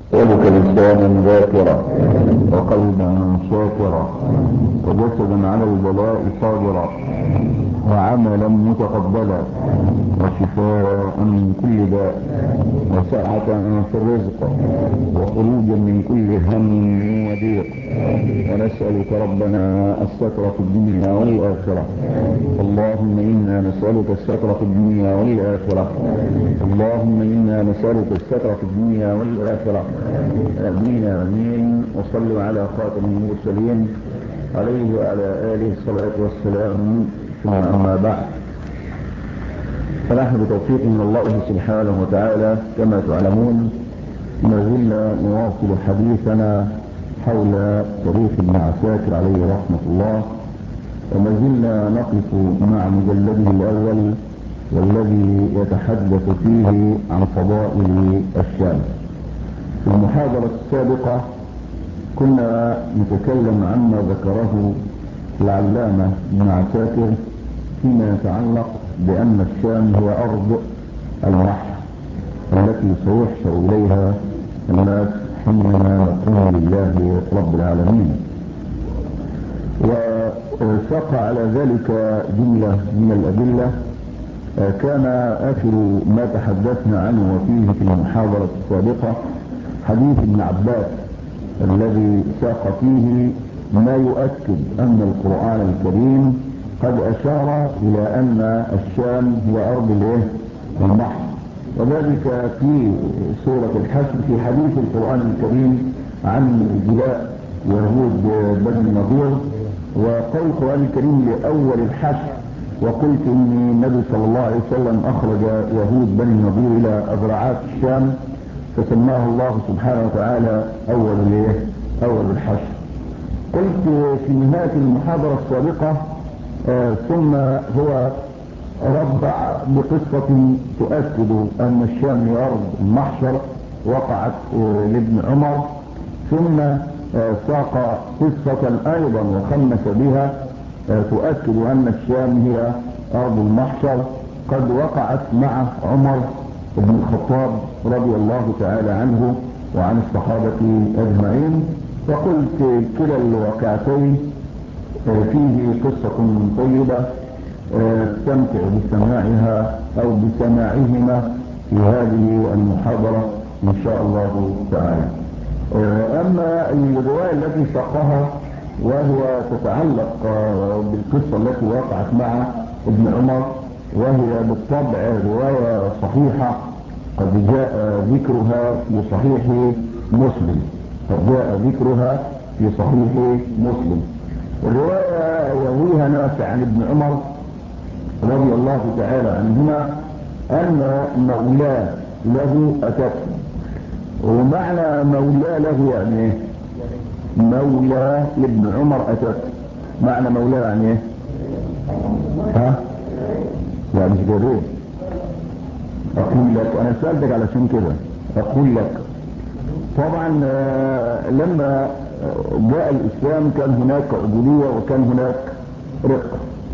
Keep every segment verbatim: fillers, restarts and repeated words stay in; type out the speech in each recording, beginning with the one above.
يجعلك لسانا ذاكرا وقلبا شاكرا وجسدا على البلاء صابرا وعملا متقبلا وشفاء من كل داء وسعة في الرزق وخروجا من كل هم وضيق. ونسألك ربنا الستر في الدنيا والآخرة. اللهم إنا نسألك الستر في الدنيا والآخرة. اللهم إنا نسألك الستر في الدنيا والآخرة. آمين آمين. وصلوا على خاتم المرسلين عليه وعلى آله الصلاة والسلام. ثم أما بعد، فنحن بتوفيق من الله سبحانه وتعالى كما تعلمون ما زلنا نواصل حديثنا حول تاريخ ابن عساكر عليه رحمة الله، وما زلنا نقف مع مجلده الأول والذي يتحدث فيه عن فضائل الشام. في المحاضرة السابقة كنا نتكلم عما ذكره العلامة ابن عساكر فيما يتعلق بأن الشام هي أرض الرحم التي سيحشر إليها الناس حينما يقوم لله رب العالمين، وساق على ذلك جملة من الأدلة. كان آخر ما تحدثنا عنه وفيه في المحاضرة السابقة حديث ابن عباس الذي ساق فيه ما يؤكد أن القرآن الكريم قد أشار إلى أن الشام هي أرض البحر، وذلك في سورة الحشر في حديث القرآن الكريم عن جلاء يهود بني النضير، وقول القرآن الكريم لأول الحشر وقلت إن النبي صلى الله عليه وسلم أخرج يهود بني النضير إلى أذرعات الشام فسماه الله سبحانه وتعالى أول الايه؟ أول الحشر. قلت في نهاية المحاضرة السابقة آه ثم هو ربع بقصة تؤكد أن الشام هي أرض المحشر وقعت آه لابن عمر، ثم آه ساق قصة أيضا وخمس بها آه تؤكد أن الشام هي أرض المحشر قد وقعت مع عمر بن الخطاب رضي الله تعالى عنه وعن الصحابة أجمعين. فقلت كلا الواقعتين فيه قصة طيبة تمتع بسماعها أو بسماعهما في هذه المحاضرة إن شاء الله تعالى. أما الرواية التي ساقها وهي تتعلق بالقصة التي وقعت مع ابن عمر وهي بالطبع رواية صحيحة قد جاء ذكرها في صحيح مسلم قد جاء ذكرها في صحيح مسلم. الرواية يرويها نافع عن ابن عمر رضي الله تعالى عنهما أن مولاه له أتته. ومعنى مولاه له يعني ايه؟ مولاه لابن عمر أتته. معنى مولاه يعني ايه؟ ها؟ لا مش جريء. أقول لك أنا سألتك علشان كده أقول لك طبعا لما جاء الإسلام كان هناك عبودية وكان هناك رق.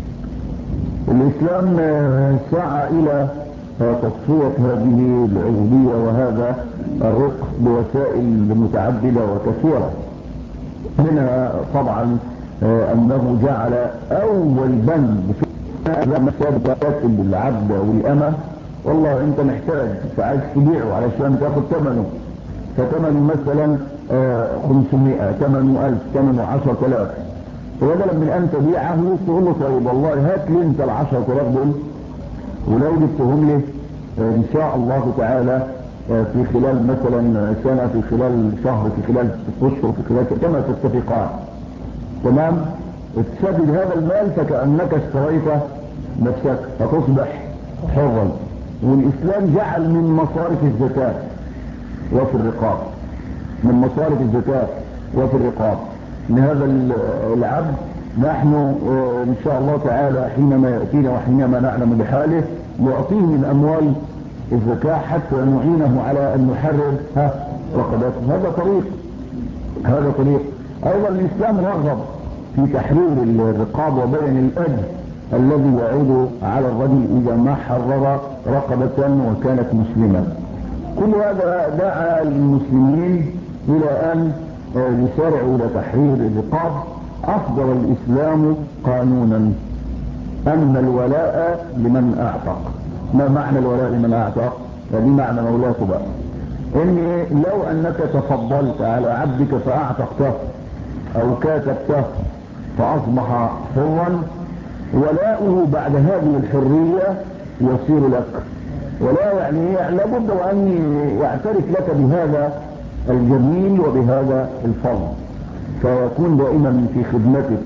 الإسلام سعى إلى تصفية هذه العبودية وهذا الرق بوسائل متعددة وكثيرة، منها طبعا أنه جعل أول بند في مسابقات للعبد والأمة. والله أنت محتاج فعايز تبيعه علشان تاخد ثمنه، فثمنه مثلا خمسمائة، ثمنه ألف، ثمنه عشرة آلاف، وبدلا من أن تبيعه تقول له طيب والله هات لي أنت العشرة آلاف دول ولو جبتهم لي إن شاء الله تعالى في خلال مثلا سنة، في خلال شهر، في خلال ست أشهر، في خلال كما تتفقان، تمام؟ تسدد هذا المال فكأنك اشتريت نفسك فتصبح حرا. والإسلام جعل من مصارف الزكاة وفي الرقاب، من مصارف الزكاة وفي الرقاب لهذا العبد. نحن إن شاء الله تعالى حينما يأتينا وحينما نعلم بحاله نعطيه من أموال الزكاة حتى نعينه على أن نحرر رقباته. هذا طريق هذا طريق أيضا الإسلام رغب في تحرير الرقاب وبين الأجر الذي يعود على الرجل إذا ما حرر رقبة وكانت مسلمة. كل هذا دعا المسلمين إلى أن يسارعوا إلى تحرير الرقاب. أصدر الإسلام قانونا أن الولاء لمن أعتق. ما معنى الولاء لمن أعتق؟ فدي معنى مولاته بقى، إن لو أنك تفضلت على عبدك فأعتقته أو كاتبته فأصبح حرا، ولاؤه بعد هذه الحرية يصير لك. ولا يعني لابد أن يعترف لك بهذا الجميل وبهذا الفضل، فيكون دائما في خدمتك.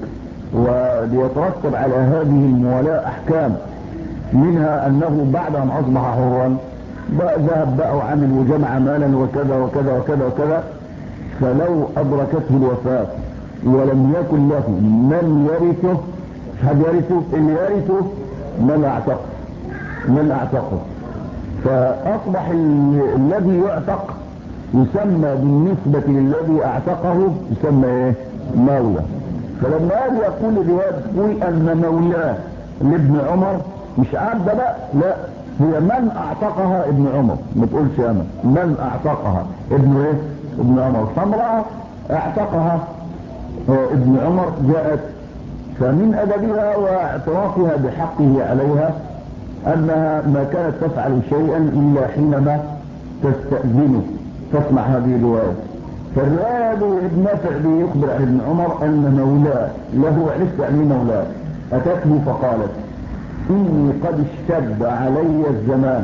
ويترتب على هذه المولاة أحكام، منها أنه بعد أن أصبح حرا بقى ذهب بقى وعمل وجمع مالا وكذا وكذا وكذا وكذا، فلو أدركته الوفاة ولم يكن له من يرثه، حد يرثه؟ اللي يرثه من أعتقه من أعتقه فأصبح الذي يعتق يسمى بالنسبة للذي أعتقه يسمى إيه؟ مولى. فلما هذا يقول الرواية تقول أن مولاه لابن عمر مش عبد بقى، لا، هي من أعتقها ابن عمر، ما تقولش أنا من أعتقها ابن إيه؟ ابن عمر. فامرأة أعتقها ابن عمر جاءت، فمن أدبها واعترافها بحقه عليها أنها ما كانت تفعل شيئا إلا حينما تستأذنه. تسمع هذه الرواية. فالرواية ابن نافع يخبر عن ابن عمر أن مولاه له، عرفت يعني مولاه، أتته فقالت إني قد اشتد علي الزمان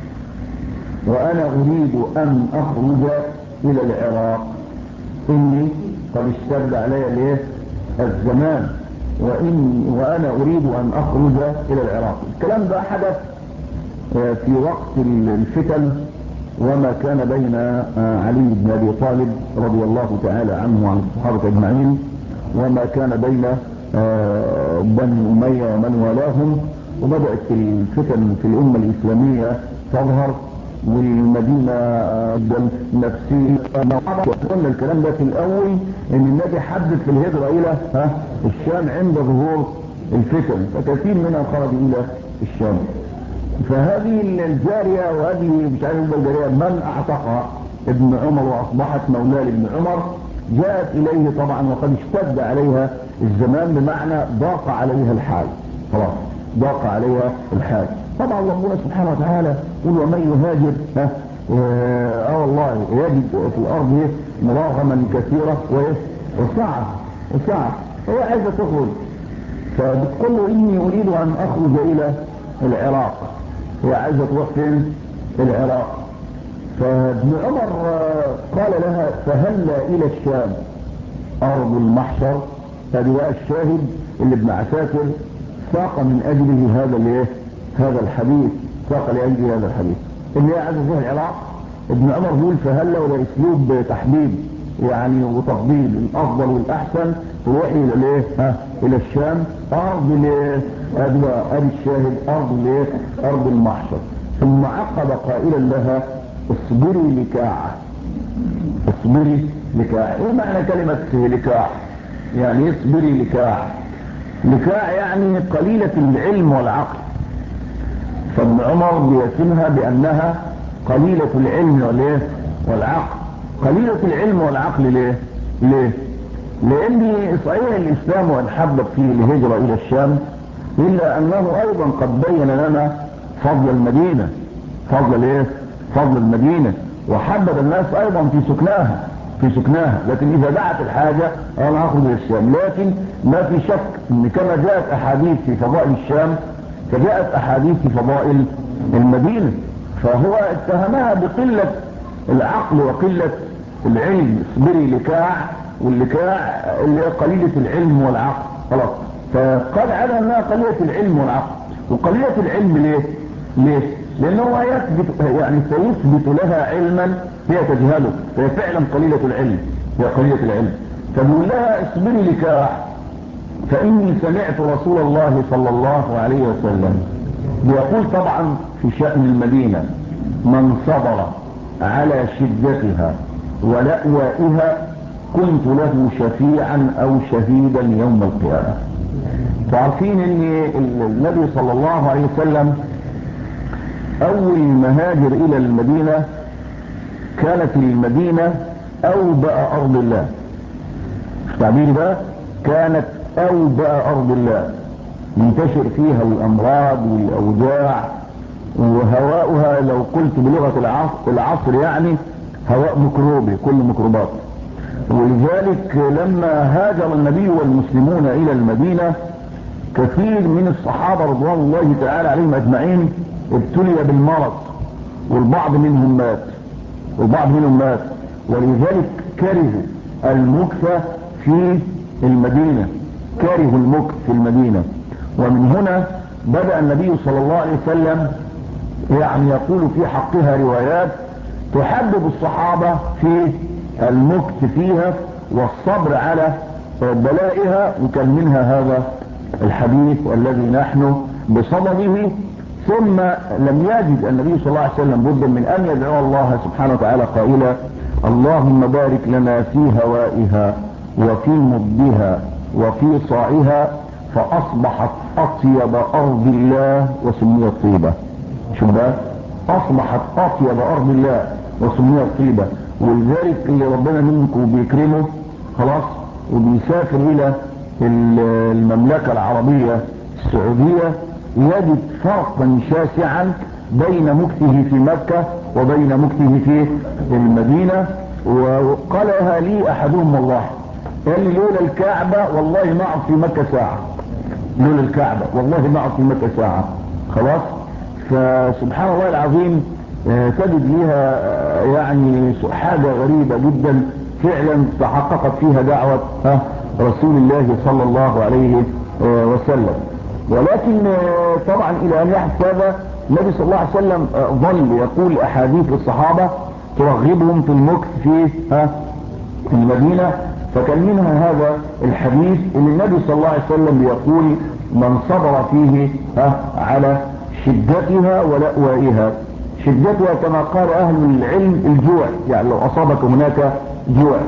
وأنا أريد أن أخرج إلى العراق. إني قد اشتد علي ليه الزمان وإن وأنا أريد أن أخرج إلى العراق. الكلام ده حدث في وقت الفتن وما كان بين علي بن أبي طالب رضي الله تعالى عنه وعن الصحابة أجمعين، وما كان بين بني أمية ومن والاهم. وبدأت الفتن في الأمة الإسلامية تظهر، والمدينة النفسية. قلنا الكلام ده في الأول إن النبي حدد في الهجرة إلى الشام عند ظهور الفتن، فكثير منها خرج إلى الشام. فهذه الجارية وهذه مش عارف الجارية من أعتقها ابن عمر وأصبحت مولاه لابن عمر، جاءت إليه طبعا وقد اشتد عليها الزمان، بمعنى ضاق عليها الحال، خلاص ضاق عليها الحال. طبعا الله سبحانه وتعالى يقول ومن يهاجر ها اه والله يجد في الارض مراغما كثيرة وسعة وسعة هو عايزة تخرج، فبتقول له اني اريد ان اخرج الى العراق. هي عايزة تروح فين؟ العراق. فابن عمر قال لها فهلا الى الشام ارض المحشر. هذا بقى الشاهد اللي ابن عساكر ساق من اجله هذا الايه هذا الحديث، ساق لاجله هذا الحديث اللي هي عايزه فيها العراق. ابن عمر يقول فهلا ولا اسلوب تحديد يعني وتفضيل، الافضل والاحسن تروحي الى الايه ها الى الشام ارض الايه ادي الشاهد ارض الايه ارض المحشر. ثم عقب قائلا لها اصبري لكاعة. اصبري لكاعة. ايه معنى كلمة لكاعة؟ يعني اصبري لكاعة. لكاع يعني قليلة العلم والعقل، فابن عمر بيسمها بأنها قليلة العلم والعقل. قليلة العلم والعقل ليه؟ ليه؟ لأن صحيح الإسلام وأن حبب فيه الهجرة إلى الشام، إلا أنه أيضا قد بين لنا فضل المدينة، فضل إيه؟ فضل المدينة، وحبب الناس أيضا في سكناها في سكناها لكن إذا دعت الحاجة أنا هاخد إلى الشام. لكن ما في شك أن كما جاءت أحاديث في فضائل الشام فجاءت أحاديث في فضائل المدينة، فهو اتهمها بقلة العقل وقلة العلم. اصبري لكاع، واللكاع اللي هي قليلة العلم والعقل، خلاص. فقال على أنها قليلة العلم والعقل. وقليلة العلم ليه؟ ليه؟ لأنه هو يثبت يعني سيثبت لها علما هي تجهله، فهي فعلا قليلة العلم، هي قليلة العلم. فبيقول لها اصبري لكاع فإني سمعت رسول الله صلى الله عليه وسلم بيقول طبعا في شأن المدينة من صبر على شدتها ولأوائها كنت له شفيعا أو شهيدا يوم القيامة. تعرفين ان النبي صلى الله عليه وسلم أول ما هاجر إلى المدينة كانت المدينة أوبأ أرض الله. التعبير ده كانت أوبأ أرض الله، منتشر فيها الأمراض والأوجاع، وهواؤها لو قلت بلغة العصر, العصر يعني هواء ميكروبي، كل ميكروبات. ولذلك لما هاجر النبي والمسلمون إلى المدينة كثير من الصحابة رضوان الله تعالى عليهم أجمعين ابتلي بالمرض، والبعض منهم مات والبعض منهم مات ولذلك كرهوا المكث في المدينة، كرهوا المكث في المدينة. ومن هنا بدأ النبي صلى الله عليه وسلم يعني يقول في حقها روايات تحبب الصحابة في المكث فيها والصبر على بلائها، وكان منها هذا الحديث الذي نحن بصدده. ثم لم يجد النبي صلى الله عليه وسلم بد من أن يدعو الله سبحانه وتعالى قائلا: اللهم بارك لنا في هوائها وفي مضها وفي صاعها فأصبحت أطيب أرض الله وسميت طيبة. شو ده؟ أصبحت أطيب أرض الله وسميت طيبة. ولذلك اللي ربنا منكم بيكرمه خلاص وبيسافر إلى المملكة العربية السعودية يجد فرقا شاسعا بين مكثه في مكة وبين مكثه في المدينة. وقالها لي أحدهم والله، قال لي لولا الكعبة والله ما أقعد في مكة ساعة، لولا الكعبة والله ما أقعد في مكة ساعة. خلاص. فسبحان الله العظيم تجد لها يعني حاجة غريبة جدا فعلا تحققت فيها دعوة رسول الله صلى الله عليه وسلم. ولكن طبعا الى ان يحدث هذا النبي صلى الله عليه وسلم ظل يقول احاديث للصحابة ترغبهم في المكث في المدينة. فكان منها هذا الحديث اللي النبي صلى الله عليه وسلم يقول: من صبر فيه على شدتها ولأوائها. شدتها كما قال اهل العلم الجوع، يعني لو اصابك هناك جوع.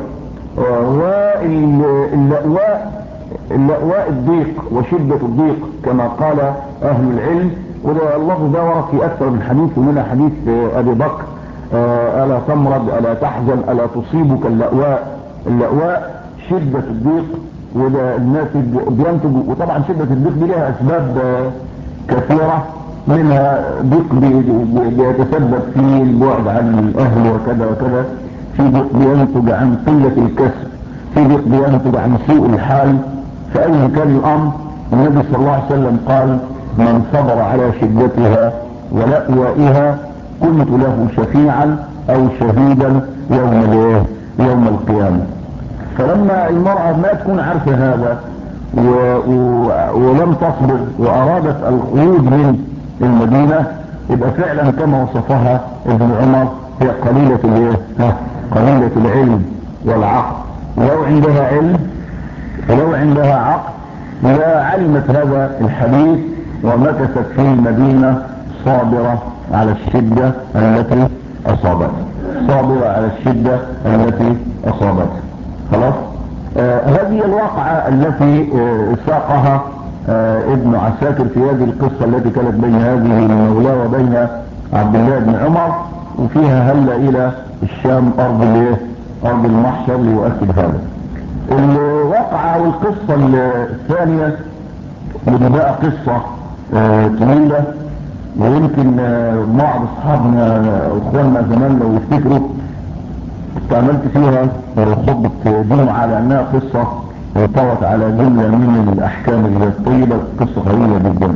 واللأواء اللأواء الضيق وشدة الضيق كما قال اهل العلم. وده اللفظ ده ورد في اكثر من حديث، ومنها حديث ابي بكر: الا تمرض الا تحزن الا تصيبك اللأواء. اللأواء شدة الضيق، وده الناتج بينتج. وطبعا شدة الضيق دي لها اسباب كثيرة، منها ضيق بيتسبب في البعد عن الاهل وكذا وكذا، في ضيق بينتج عن قلة الكسب، في ضيق بينتج عن سوء الحال. فأيا كان الامر النبي صلى الله عليه وسلم قال: من صبر على شدتها ولأوائها كنت له شفيعا او شهيدا يوم يوم القيامة. فلما المرأة ما تكون عارفة هذا و... و... ولم تصبر وارادت الخروج من المدينة، يبقى فعلا كما وصفها ابن عمر هي قليلة الايه؟ قليلة العلم والعقل. لو عندها علم ولو عندها عقل لا علمت هذا الحديث ومكثت في المدينة صابرة على الشدة التي اصابتها، صابرة على الشدة التي اصابتها. خلاص. آه هذه الواقعة التي آه ساقها آه ابن عساكر في هذه القصة التي كانت بين هذه المولاه وبين عبد الله بن عمر، وفيها هل الى الشام ارض الايه؟ ارض المحشر ليؤكد هذا. الواقعة والقصة الثانية ودي بقى قصة آه طويلة، ويمكن آه بعض اصحابنا واخواننا زمان لو يفتكروا استعملت فيها خطبة جمعة لانها قصة طوت على جملة من الاحكام الطيبة، قصة قوية جدا.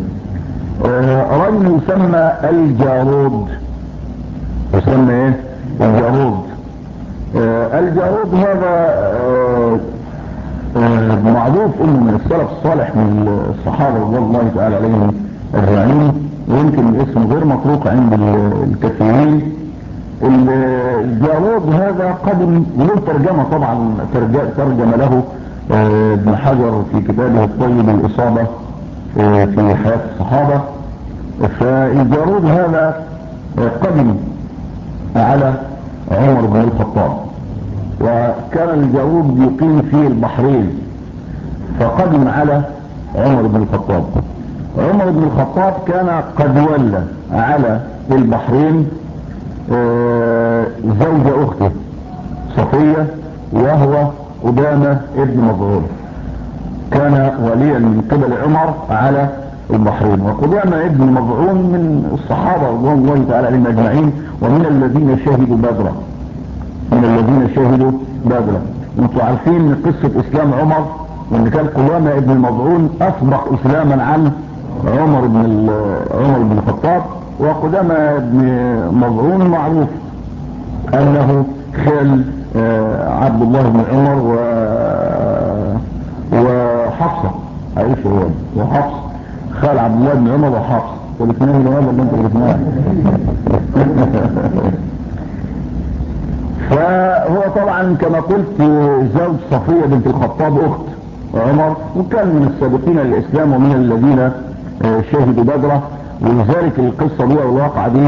آه رجل يسمى الجارود، يسمى ايه؟ الجارود. آه الجارود هذا آه آه معروف انه من السلف الصالح من الصحابة رضي الله تعالى عليهم اجمعين، ويمكن الاسم غير مطروق عند الكثيرين. الجارود هذا قدم له ترجمة طبعا، ترجم له ابن حجر في كتابه الطيب الإصابة في حياة الصحابة. فالجارود هذا قدم على عمر بن الخطاب، وكان الجارود يقيم في البحرين، فقدم على عمر بن الخطاب. عمر بن الخطاب كان قد ولى على البحرين آه زوج اخته صفية، وهو قدامة ابن مظعون، كان وليا من قبل عمر على البحرين. وقدامة ابن مظعون من الصحابة رضوان الله تعالى عليهم اجمعين، ومن الذين شهدوا بدرا، من الذين شهدوا بدرا. وانتوا عارفين قصة اسلام عمر، وان كان قدامة ابن مظعون اسبق اسلاما عن عمر بن عمر بن الخطاب. وقدامة ابن مظعون معروف انه خال عبد الله بن عمر و وحفصة، عائشة هو وحفصة، خال عبد الله بن عمر وحفصة، والاثنين من هذا اللي انت قلتناه. فهو طبعا كما قلت زوج صفية بنت الخطاب اخت عمر، وكان من السابقين للاسلام ومن الذين شهدوا بدرة. ولذلك القصة دي والواقعة دي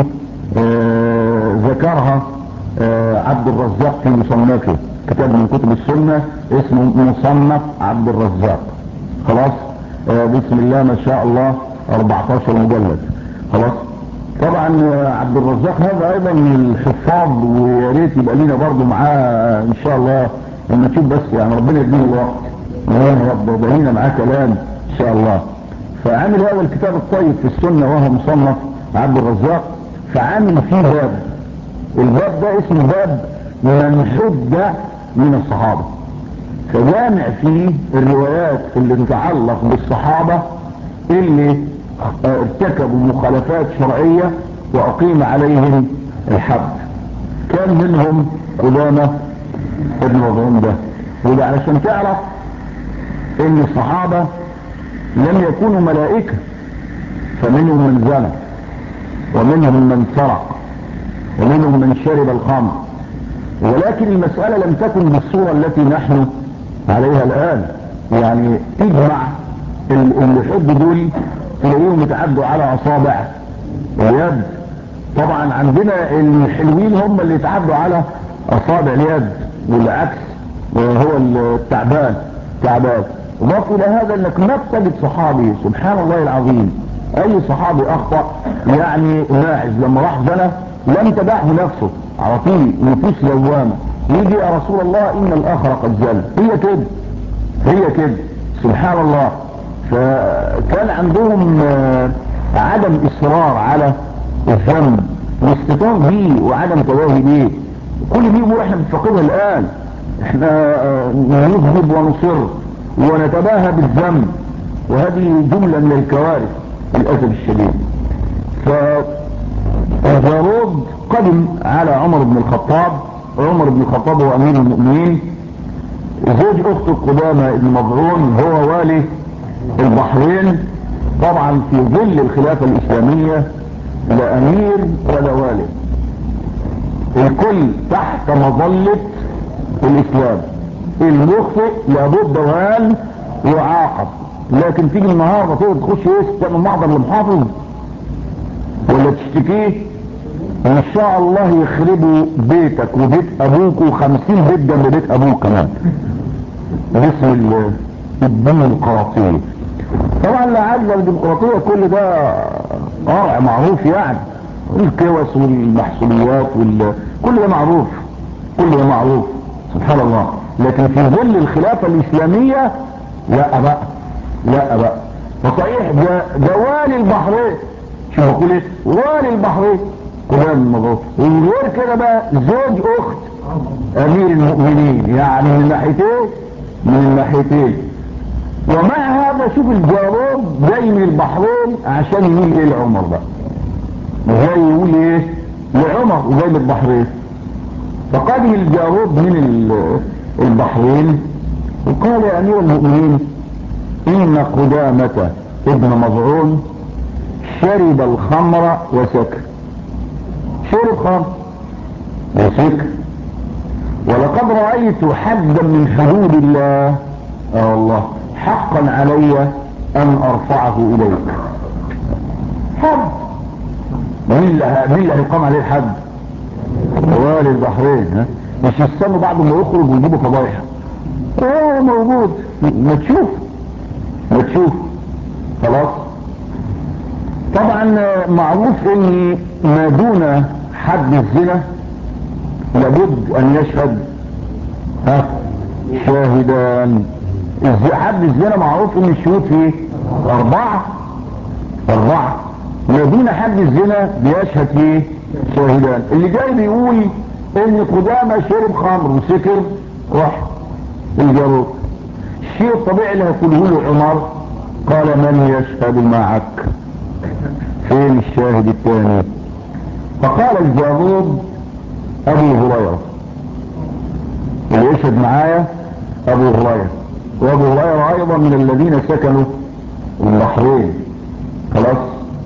ذكرها عبد الرزاق في مصنفه، كتاب من كتب السنة اسمه مصنف عبد الرزاق. خلاص بسم الله ما شاء الله اربعتاشر مجلد. خلاص طبعا عبد الرزاق هذا ايضا من الحفاظ، ويا ريت يبقى لينا برضه معاه ان شاء الله لما تشوف، بس يعني ربنا يدينا الوقت يا رب يبقى لينا معاه كلام ان شاء الله. فعامل هذا الكتاب الطيب في السنة وهو مصنف عبد الرزاق، فعامل فيه باب، الباب ده اسمه باب من حد من الصحابة، فجامع فيه الروايات اللي تتعلق بالصحابة اللي ارتكبوا مخالفات شرعية واقيم عليهم الحد. كان منهم قدامة ابن مظعون ده. وده علشان تعرف ان الصحابة لم يكونوا ملائكة، فمنهم من زنى، ومنهم من سرق، ومنهم من شرب الخمر، ولكن المسألة لم تكن بالصورة التي نحن عليها الآن. يعني تجمع اللي حب دول تلاقيهم يتعدوا على أصابع اليد. طبعا عندنا الحلوين هم اللي يتعدوا على أصابع اليد، والعكس هو التعبان تعبان. وضاف إلى هذا انك ما تجد صحابي سبحان الله العظيم، اي صحابي اخطأ يعني ماعز لما راح زنى لم تدعه نفسه على طول، نفوس لوامة يجي يا رسول الله ان الاخر قد زل. هي كده هي كده سبحان الله. فكان عندهم عدم اصرار على الذنب واستطاع به وعدم تواهي به. كل دي امور احنا بنفقدها الان، احنا نذهب ونصر ونتباهى بالذنب، وهذه جملة من الكوارث للأسف الشديد. فالجارود قدم على عمر بن الخطاب، عمر بن الخطاب هو أمير المؤمنين، زوج أخت قدامة بن مظعون هو والي البحرين. طبعا في ظل الخلافة الإسلامية لا أمير ولا والي، الكل تحت مظلة الإسلام. المخطئ لابد وان يعاقب، لكن تيجي النهارده تقدر تخش ايه تعمل محضر للمحافظ ولا تشتكيه ان شاء الله يخربوا بيتك وبيت ابوك وخمسين بيت جنب بيت ابوك كمان باسم الديمقراطية. طبعا لا عدل الديمقراطية كل ده قارع معروف، يعني الكوس والمحسوبيات وال... كل ده معروف، كل ده معروف سبحان الله. لكن في ظل الخلافة الإسلامية لا بقى لا بقى. فصحيح ده والي البحرين، شو بقول ايه والي البحرين قدام الموضوع، وغير كده بقى زوج اخت امير المؤمنين، يعني من ناحيتين من الناحيتين. ومع هذا شوف الجارود جاي من البحرين عشان يقول ايه لعمر بقى، جاي يقول ايه لعمر وجاي من البحرين. فقدم الجارود من البحرين وقال يا امير المؤمنين ان قدامة ابن مظعون شرب الخمر وسكر، شرب خمر وسكر، ولقد رأيت حدا من حدود الله اه الله حقا علي ان ارفعه اليك. حد مين اللي هيقام عليه الحد؟ والي البحرين. ها مش يستنوا بعد ما يخرج ويجيبوا فضايح، اه موجود ما تشوف ما تشوف خلاص. طبعا معروف ان ما دون حد الزنا لابد ان يشهد ها شاهدان. حد الزنا معروف ان الشهود فيه اربعة اربعة ودون حد الزنا بيشهد فيه شاهدان. اللي جاي بيقول ان قدامى شرب خمر وسكر راح الجارود، الشيء الطبيعي اللي هيقوله له عمر قال من يشهد معك؟ فين الشاهد الثاني؟ فقال الجارود ابو هريره، اللي يشهد معايا ابو هريره، وابو هريره ايضا من الذين سكنوا البحرين. خلاص.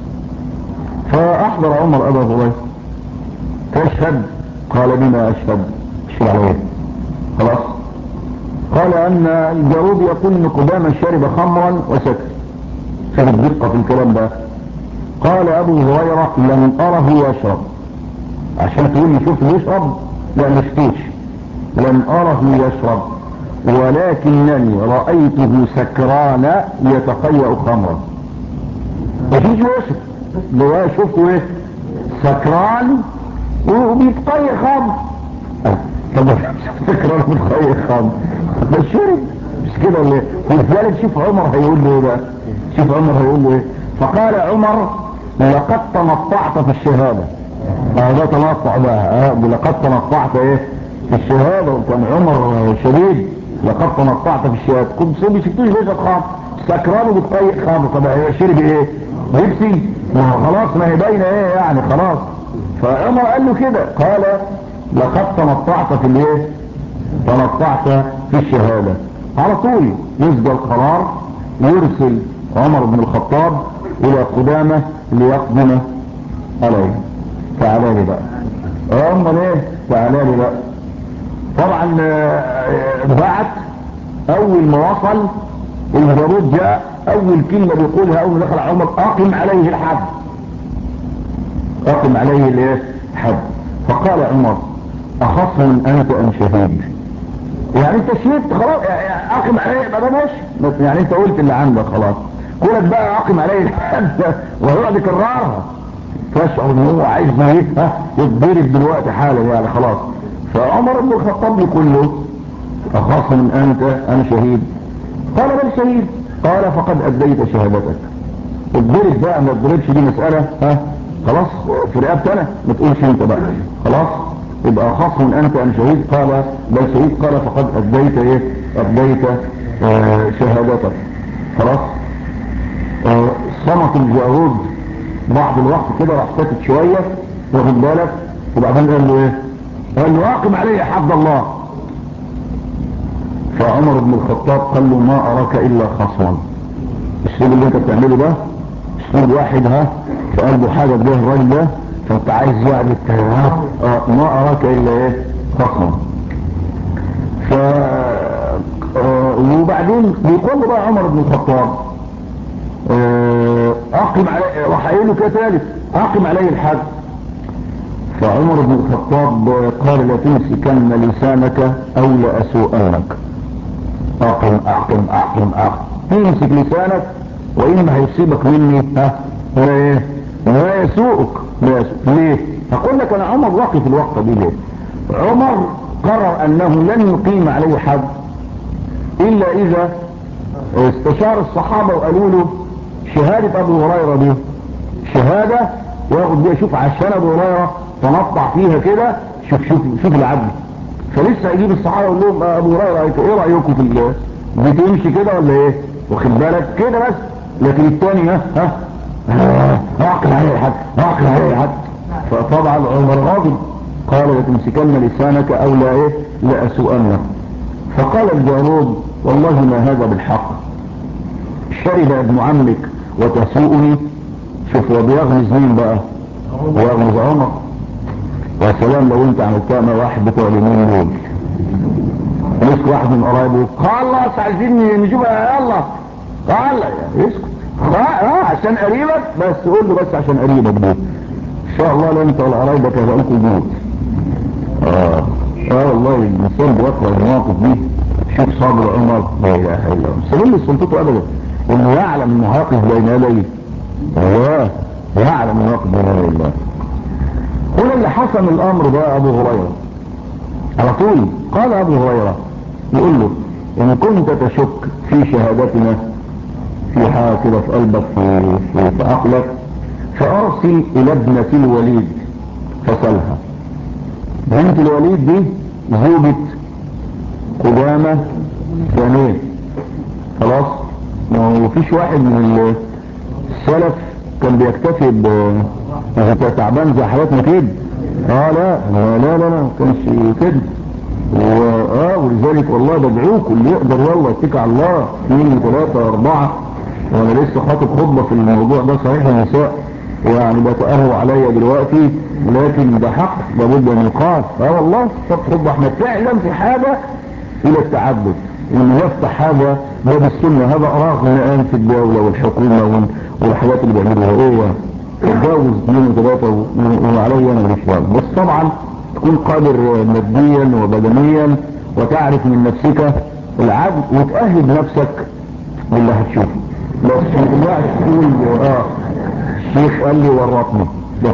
فاحضر عمر ابا هريره، تشهد؟ قال بما اشهد؟ اشهد على ايه؟ خلاص. قال ان الجارود يقول ان قدامى شرب خمرا وسكر. شوف الدقه في الكلام ده. قال ابو هريره لم اره يشرب. عشان تقول لي شفت يشرب؟ لا ما شفتوش، لم اره يشرب، ولكنني رايته سكران يتقيأ خمرا. مفيش يشرب، ده شفته ايه؟ سكران وبيتقيأ خمر. طب سكران بيتقيأ خمر ده شرب مش كده ولا ايه؟ ولذلك شوف عمر هيقول له ايه بقى، شوف عمر هيقول له ايه. فقال عمر لقد تنطعت في الشهاده. هذا تنطع بقى، لقد تنطعت ايه في الشهاده. وكان عمر شديد. لقد تنطعت في الشهاده. كنت سيبي شفتوش بيشرب خمر سكران وبيتقيأ خمر. طب هي شرب ايه؟ بيبسي؟ خلاص ما هي باينه ايه يعني خلاص. فعمر قال له كده، قال لقد تنطعت في الايه؟ تنطعت في الشهاده. على طول يصدر قرار يرسل عمر بن الخطاب الى قدامى ليقدم عليه. تعالى لي بقى امال ايه؟ تعالى لي بقى. طبعا بعت. اول ما وصل الجارود جاء، اول كلمه بيقولها اول ما دخل عمر اقم عليه الحد، اقم عليه الايه؟ الحد. فقال عمر اخص من انت ام شهيد؟ يعني انت شهدت خلاص، يعني اقم عليه ما بلاش، يعني انت قلت اللي عندك خلاص، قولك بقى اقم عليه الحد ويقعد يكررها. تشعر ان هو عايز ايه؟ ها يتضرب دلوقتي حالا يعني خلاص. فعمر بن الخطاب يقول له اخاف من انت ام شهيد؟ قال بل شهيد. قال فقد اديت شهادتك. الضرب بقى ما تضربش، دي مسألة ها خلاص في رقبتي انا، ما تقولش انت بقى خلاص. يبقى اخاف من انت ام شهيد؟ قال بل شهيد. قال فقد اديت ايه؟ اديت آه شهادتك. خلاص. آه صمت الجارود بعض الوقت كده، راح ساكت شويه واخد بالك، وبعدين قال له ايه؟ قال له اقم عليه حد الله. فعمر بن الخطاب قال له ما اراك الا خصما. الاسلوب اللي انت بتعمله ده اسلوب واحد ها في قلبه حاجه تجاه الراجل ده، فانت عايز يعني اه ما اراك الا ايه؟ خصما. ف آه وبعدين بيقول له بقى عمر بن الخطاب اقم عليه، راح قايل له كده ثالث اقم عليه الحد. فعمر بن الخطاب قال لا تمسكن لسانك او لاسوءنك. اقم اقم اقم اقم تمسك لسانك واما هيصيبك مني ها ولا ايه؟ ولا يسوءك. ليه؟ هقول لك انا عمر واقف الوقفه دي ليه. عمر قرر انه لن يقيم عليه حد الا اذا استشار الصحابه وقالوا له شهادة ابو هريرة دي شهادة واخد بيها، شوف عشان ابو هريرة تنطع فيها كده، شوف شوف شوف العدل. فلسه يجيب الصحابة يقول لهم ابو هريرة ايه رأيكم في الله بتمشي كده ولا ايه؟ واخد بالك كده بس. لكن الثاني ها ها اعقل عليه الحد اعقل عليه الحد. فطبعا عمر غاضب قال لا تمسكن لسانك او لا ايه؟ لا اسوءنك. فقال الجارود والله ما هذا بالحق، شرب ابن عمك وتسوءني. شوف هو بيغمز مين بقى؟ بيغمز عمر. يا سلام لو انت عملتها مع واحد بتوع اليمين دول، مسك واحد من قرايبه خلص عايزين نجيبها يلا قال يعني اسكت اه عشان قريبك بس، قول له بس عشان قريبك دي ان شاء الله لا انت ولا قرايبك هيبقى لكم جود. اه اه والله الانسان بيقرا المواقف دي. شوف صبر عمر لا اله الا الله، سلم سلطته ابدا انه يعلم انه هيقف بين يديه الله، يعلم انه هيقف بين يدي الله. هنا اللي حسم الامر بقى ابو هريرة على طول. قال ابو هريرة يقول له ان كنت تشك في شهادتنا في حاجة كده في قلبك في, في, في عقلك فارسل الى ابنة الوليد فسلها. بنت الوليد دي زوجة قدامة ثانية. خلاص ما فيش واحد من السلف كان بيكتفي ب انت تعبان زي حياتنا كده. اه لا لا لا لا ما كانش كده. واه ولذلك والله بدعوك اللي يقدر يلا يتكل على الله اثنين وثلاثة اربعة. وانا لسه خاطب خطبة في الموضوع ده صحيح النساء يعني بتأهوا عليا دلوقتي لكن ده حق لابد ان يقال. اه والله خطبة احنا فعلا في حاجة الى التعبد وانه يفتح هذا باب السنة. هذا اراغ من الان في الدولة والحكومة والحاجات اللي بيعملوها هو تتجاوز اثنين وثلاثة وعليه انا مش بس طبعا تكون قادر ماديا وبدنيا وتعرف من نفسك العدل وتأهد نفسك باللي هتشوفه. بس الواحد تقول اه الشيخ قال لي ورطني بس.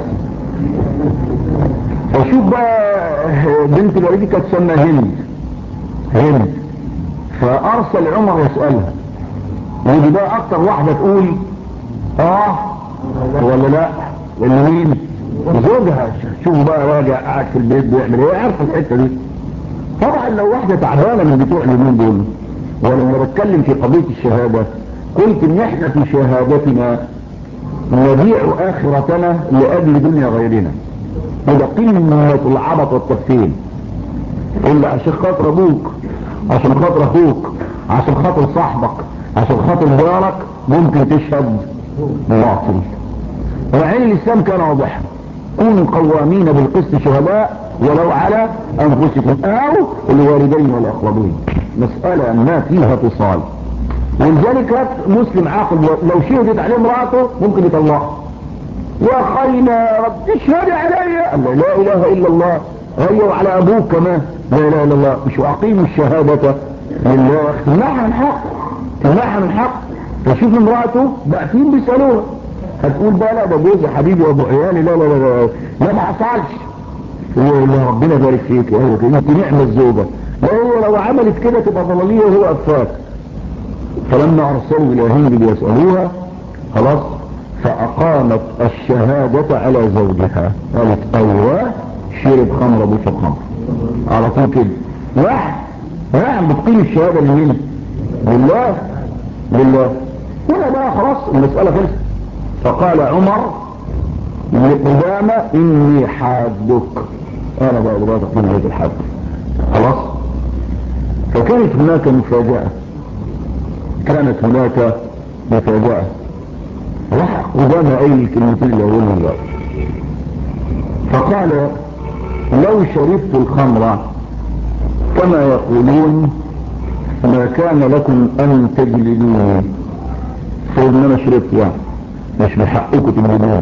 وشوف بقى بنت الوليد كانت تسمى هند هند فارسل عمر يسألها ودي بقى اكتر واحدة تقول اه ولا لا اللي مين زوجها. شوف بقى راجع قاعد في البيت بيعمل ايه عارفه الحته دي. طبعا لو واحده تعبانه من بتوع اليومين دول وانا بتكلم في قضيه الشهاده قلت ان احنا في شهادتنا نبيع اخرتنا لاجل دنيا غيرنا. وده قمه العبط والتفسير. الا عشان خاطر ابوك عشان خاطر اخوك عشان خاطر صاحبك عشان خاطر جارك ممكن تشهد باطل. وعين الاسلام كان واضحا كونوا قوامين بالقسط شهداء ولو على انفسكم او الوالدين والاقربين. مسألة ما فيها اتصال. ولذلك مسلم عاقل لو شهدت عليه امرأته ممكن يطلقها. يا خينا رب تشهد علي الله لا اله الا الله. هي وعلى ابوك كمان لا اله الا الله. مش اقيموا الشهادة لله تمنعها من حق تمنعها من حق. فشوف امرأته باعتين بيسألوها هتقول بقى لا ده جوزي حبيبي وابو عيالي لا لا لا لا لا ما حصلش. هو لا ربنا يبارك فيك يا كده انت نعمه الزوجه. لا هو لو عملت كده تبقى ضلاليه وهو افاك. فلما ارسلوا الى هند ليسالوها خلاص فاقامت الشهاده على زوجها. قالت ايوه شرب خمر بشرب خمر على طول كده. واحد واحد بتقيم الشهاده لمين؟ لله لله. هنا بقى خلاص المساله خلصت. فقال عمر لقدامة اني حادك انا بقى بقى تقول هذا الحد خلاص. فكانت هناك مفاجأة كانت هناك مفاجأة راح قدامة اي الكلمتين اللي اقولهم بقى. فقال لو شربت الخمر كما يقولون ما كان لكم ان تجلدوني. فقلت انا شربت يعني مش بحقكم تجلدوني.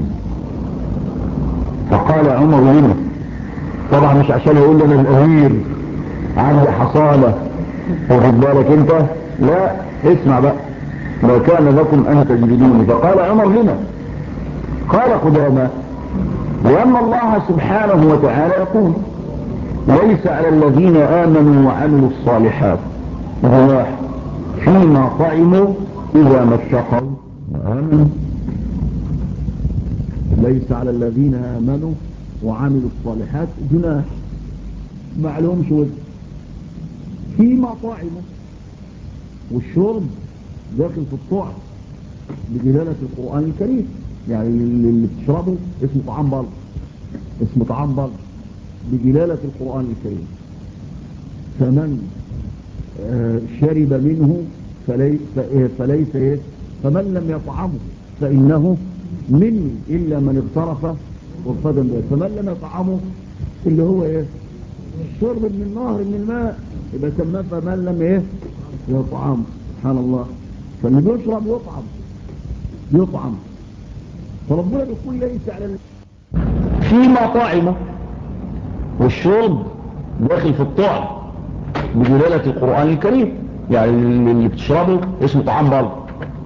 فقال عمر لنا طبعا مش عشان يقول لنا الامير عندي حصالة واخد بالك انت لا اسمع بقى ما كان لكم ان تجلدوني. فقال عمر لنا قال قدامى لأن الله سبحانه وتعالى يقول ليس على الذين آمنوا وعملوا الصالحات جناح فيما طعموا إذا ما اتقوا وآمنوا. ليس على الذين آمنوا وعملوا الصالحات جناح معلوم شو فيما طعموا. والشرب داخل في الطعم بدلالة القرآن الكريم. يعني اللي بتشربه اسمه طعام برضه اسمه طعام برضه بدلالة القرآن الكريم. فمن آه شرب منه فليس فليس ايه فمن لم يطعمه فإنه مني إلا من اغترف وفدا به. فمن لم يطعمه اللي هو ايه الشرب من النهر من الماء يبقى سماه فمن لم ايه يطعمه. سبحان الله. فاللي بيشرب يطعم يطعم. فربنا بيقول ليس على فيما طعمه والشرب داخل في الطعم بدلالة القرآن الكريم. يعني اللي بتشربه اسمه طعام برضه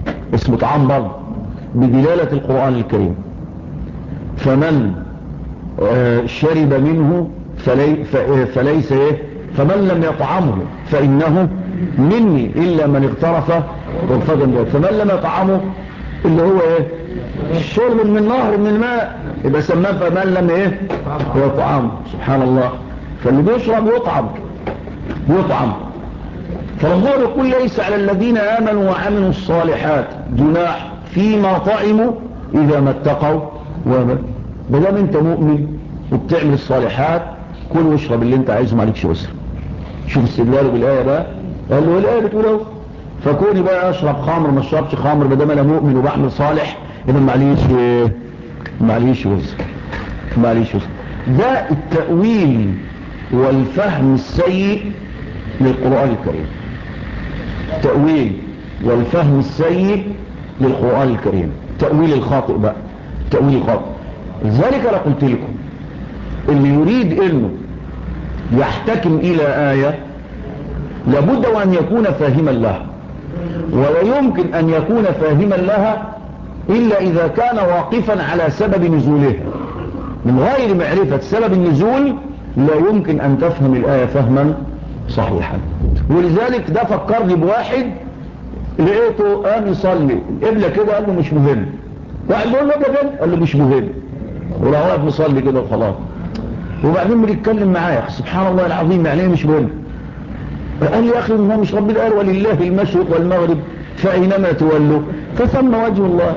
اسمه طعام برضه بدلالة القرآن الكريم. فمن آه شرب منه فلي فليس ايه فمن لم يطعمه فإنه مني إلا من اغترف غرفة. فمن لم يطعمه اللي هو ايه الشرب من نهر من الماء يبقى سماه فمن لم ايه يطعمه. سبحان الله. فاللي بيشرب يطعم يطعم. فالله يقول ليس على الذين آمنوا وعملوا الصالحات جناح فيما طعموا إذا ما اتقوا وما بدام انت مؤمن وبتعمل الصالحات كل واشرب اللي انت عايزه معلكش وسر. شوف استدلاله بالآية بقى قال له الآية بتقوله فكوني بقى اشرب خمر ما اشربش خمر بدام انا مؤمن وبعمل صالح اذا معليش معليش وسر معليش وسر. ده التأويل والفهم السيء للقرآن الكريم. التأويل والفهم السيء للقرآن الكريم. تأويل الخاطئ بقى تأويل الخاطئ. لذلك انا قلت لكم اللي يريد انه يحتكم الى آية لابد وان يكون فاهما لها ولا يمكن ان يكون فاهما لها الا اذا كان واقفا على سبب نزولها. من غير معرفة سبب النزول لا يمكن ان تفهم الآية فهما صحيحا. ولذلك ده فكرني بواحد لقيته قام يصلي القبلة كده قال له مش مهم. واحد بيقول له ده قال له مش مهم وراح واقف مصلي كده وخلاص. وبعدين بنتكلم معاه سبحان الله العظيم يعني ايه مش مهم. قال لي يا اخي ما مش ربنا قال ولله المشرق والمغرب فاينما تولوا فثم وجه الله.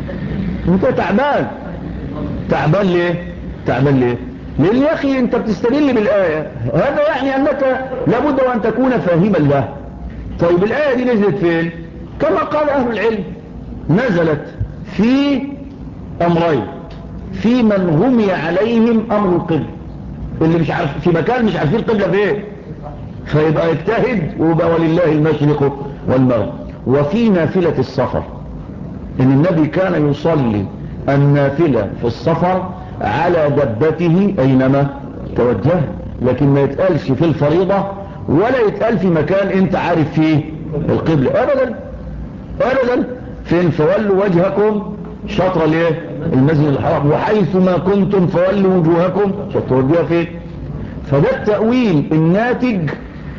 انت تعبان تعبان ليه تعبان ليه لان يا اخي انت بتستدل بالايه هذا يعني انك لابد وان تكون فاهما له. طيب الايه دي نزلت فين؟ كما قال اهل العلم نزلت في امرين. في من غمي عليهم امر القبله اللي مش عارف في مكان مش عارفين القبله فين فيبقى يجتهد ويبقى ولله المشرق والمغرب. وفي نافلة السفر ان النبي كان يصلي النافلة في السفر على دبته اينما توجه لكن ما يتقالش في الفريضة ولا يتقال في مكان انت عارف فيه القبلة ابدا ابدا. فين فولوا وجهكم شطر الايه المسجد الحرام وحيث ما كنتم فولوا وجوهكم شطر وجهها فين. فده التأويل الناتج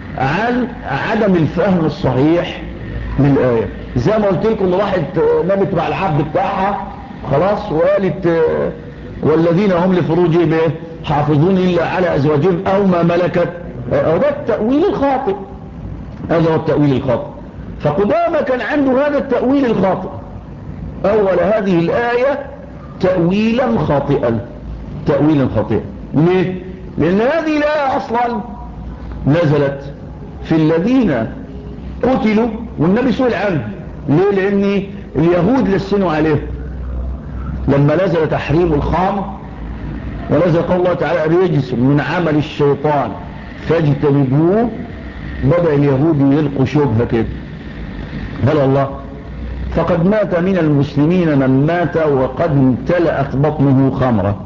عن عدم الفهم الصحيح للآية. زي ما قلت لكم راحت نامت مع العبد بتاعها خلاص وقالت والذين هم لفروجهم حافظون إلا على أزواجهم أو ما ملكت. ده التأويل الخاطئ. هذا هو التأويل الخاطئ. فقدامى كان عنده هذا التأويل الخاطئ. أول هذه الآية تأويلا خاطئا تأويلا خاطئا. ليه؟ لأن هذه الآية أصلا نزلت في الذين قتلوا والنبي سئل عنه. ليه؟ لأن اليهود لسنوا عليه لما نزل تحريم الخمر ونزل قول الله تعالى رجس من عمل الشيطان فاجتنبوه. بدأ اليهود يلقوا شبهة كده هل الله فقد مات من المسلمين من مات وقد امتلأت بطنه خمرة.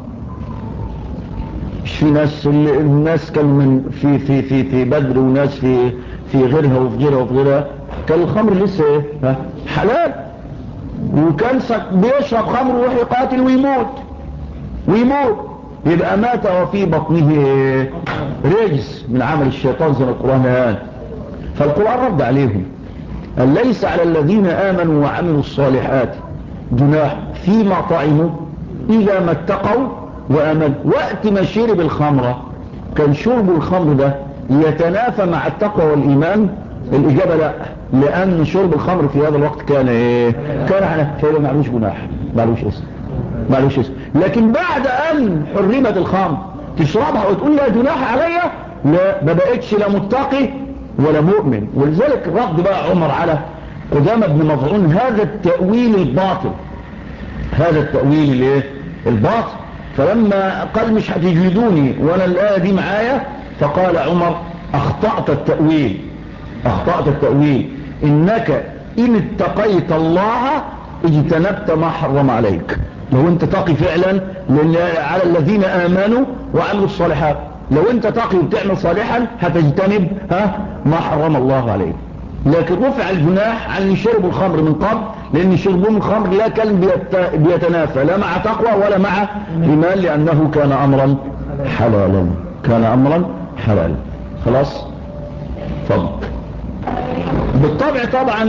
مش في ناس الناس كانوا من في في في في بدر وناس في في غيرها وفي غيرها وفي غيرها كان الخمر لسه ايه ها حلال وكان بيشرب خمر ويروح يقاتل ويموت ويموت يبقى مات وفي بطنه رجس من عمل الشيطان زي ما القرآن قال. فالقرآن رد عليهم قال ليس على الذين آمنوا وعملوا الصالحات جناح فيما طعموا إذا ما اتقوا وأمنوا. وقت ما شرب الخمرة كان شرب الخمر ده يتنافى مع التقوى والإيمان؟ الإجابة لا لأن شرب الخمر في هذا الوقت كان إيه؟ كان على فإذا معلوش جناح معلوش اسم معلوش اسم. لكن بعد أن حرمت الخمر تشربها وتقول لها جناح عليا لا ما بقتش لا متقي ولا مؤمن. ولذلك رد بقى عمر على قدامى بن مظعون هذا التأويل الباطل هذا التأويل الايه الباطل. فلما قال مش هتجلدوني وانا الآية دي معايا فقال عمر اخطأت التأويل اخطأت التأويل انك ان اتقيت الله اجتنبت ما حرم عليك. لو انت تقي فعلا على الذين آمنوا وعملوا الصالحات لو انت تقي وتعمل صالحا هتجتنب ها ما حرم الله عليك. لكن رفع الجناح عن اللي شربوا الخمر من قبل لان شربهم الخمر لا كان بيت... بيتنافى لا مع تقوى ولا مع ايمان، لانه كان امرا حلالا، كان امرا حلالا. خلاص فضل. بالطبع طبعا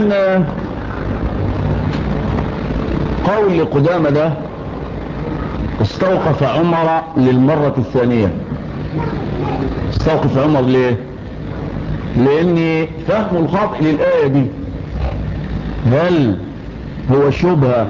قول لقدامى ده استوقف عمر للمرة الثانية. استوقف عمر ليه؟ لان فهم الخاطئ للآية دي هل هو شبهة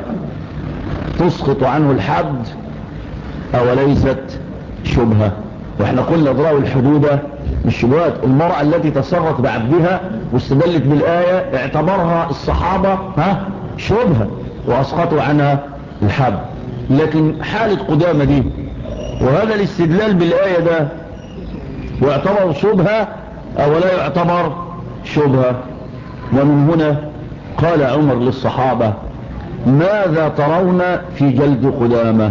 تسقط عنه الحد او ليست شبهة؟ واحنا قلنا اضرار الحدود بالشبهات. المرأة التي تصرت بعبدها واستدلت بالآية اعتبرها الصحابة ها شبهة واسقطوا عنها الحد. لكن حالة قدامى دي وهذا الاستدلال بالآية ده يعتبر شبهة او لا يعتبر شبهة؟ ومن هنا قال عمر للصحابة ماذا ترون في جلد قدامى؟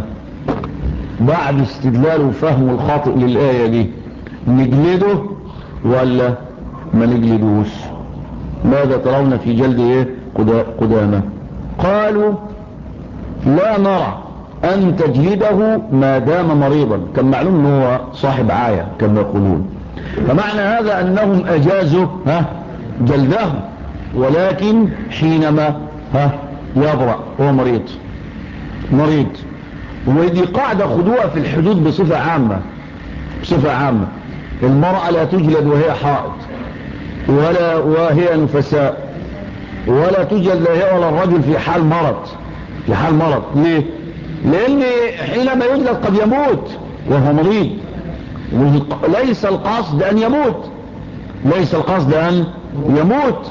بعد استدلال وفهم الخاطئ للآية دي نجلده ولا ما نجلدوش؟ ماذا ترون في جلد ايه قدامى؟ قالوا لا نرى ان تجلده ما دام مريضا. كان معلوم انه هو صاحب عاية كما يقولون، فمعنى هذا انهم اجازوا ها جلده، ولكن حينما ها يبرأ هو مريض مريض. ودي قاعدة خدوها في الحدود بصفة عامة. بصفة عامة المرأة لا تجلد وهي حائض ولا وهي نفساء، ولا تجلد هي ولا الرجل في حال مرض. في حال مرض ليه؟ لان حينما يجلد قد يموت وهو مريض، وليس القصد ان يموت، ليس القصد ان يموت.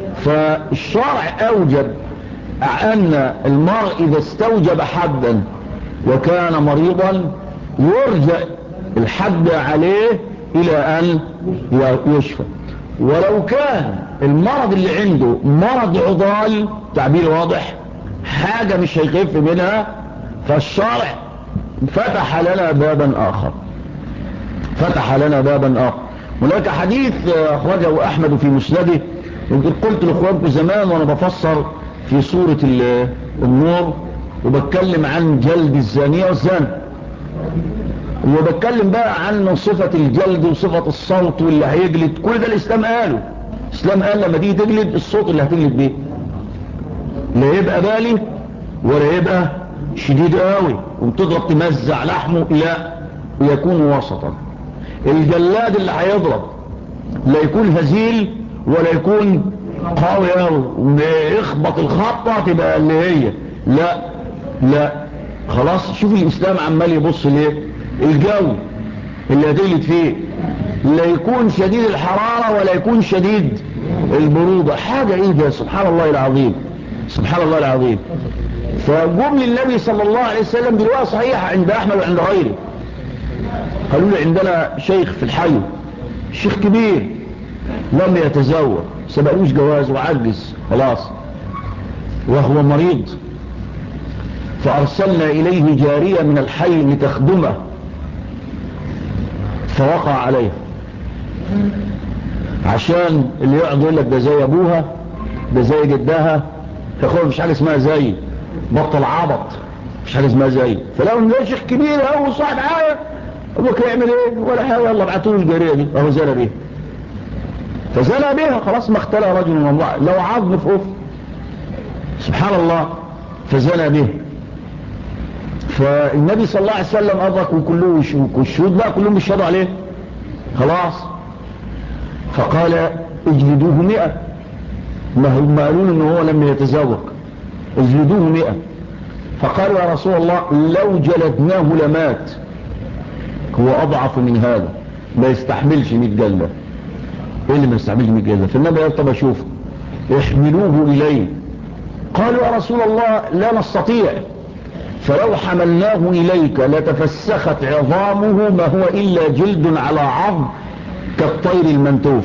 فالشرع اوجب ان المرء اذا استوجب حدا وكان مريضا يرجع الحد عليه الى ان يشفى. ولو كان المرض اللي عنده مرض عضال، تعبير واضح، حاجة مش هيخف منها، فالشرع فتح لنا بابا اخر فتح لنا بابا اخر. هناك حديث اخرجه احمد في مسنده، قلت لاخوانكم زمان وانا بفسر في سورة النور وبتكلم عن جلد الزانية والزاني، وبتكلم بقى عن صفة الجلد وصفة الصوت واللي هيجلد، كل ده الاسلام قاله. الاسلام قال لما تيجي تجلد الصوت اللي هتجلد بيه لا يبقى بالي ولا يبقى شديد قوي وبتضرب تمزع لحمه، لا يكون وسطا. الجلاد اللي هيضرب لا يكون هزيل ولا يكون قوي قوي يخبط الخبطة تبقى اللي هي لا لا خلاص. شوف الاسلام عمال يبص ليه؟ الجو اللي هتجلد فيه لا يكون شديد الحرارة ولا يكون شديد البرودة. حاجة ايه ده؟ سبحان الله العظيم، سبحان الله العظيم. فجم للنبي صلى الله عليه وسلم برواية صحيحة عند احمد وعند غيره، قالوا له عندنا شيخ في الحي، شيخ كبير لم يتزوج، سبقوش جواز وعجز خلاص وهو مريض، فارسلنا اليه جارية من الحي لتخدمه فوقع عليه. عشان اللي يقعد يقول لك ده زي ابوها ده زي جدها، فاخوه مش حاجه اسمها زي، بطل عبط، مش حاجه اسمها زي. فلو ان ده شيخ كبير اهو صاحب عايه ابوك يعمل ايه ولا حاجه، يلا ابعتوا له الجاريه دي اهو زنى بيها. فزنى بيها خلاص، ما اختلى رجل وامراه لو عظم في اف، سبحان الله. فزنى بيها، فالنبي صلى الله عليه وسلم أدرك وكله والشهود بقى كلهم بيشهدوا عليه خلاص، فقال اجلدوه مئة. ما هم قالوا ان هو لم يتزوج، اجلدوه مئة. فقالوا يا رسول الله لو جلدناه لمات، هو اضعف من هذا ما يستحملش مئة جلدة. ايه اللي ما يستحملش مئة جلدة؟ فالنبي قال طب اشوف احملوه اليه. قالوا يا رسول الله لا نستطيع، فلو حملناه إليك لتفسخت عظامه ما هو إلا جلد على عظم كالطير المنتوف.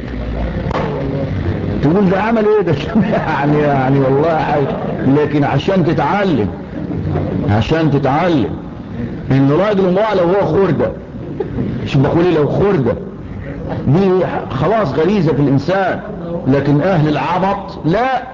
تقول ده عمل ايه ده؟ يعني يعني والله حاجة. لكن عشان تتعلم عشان تتعلم ان راجل امرأة لو هو خردة، مش بقول لو خردة دي خلاص غريزة في الانسان، لكن اهل العبط لا،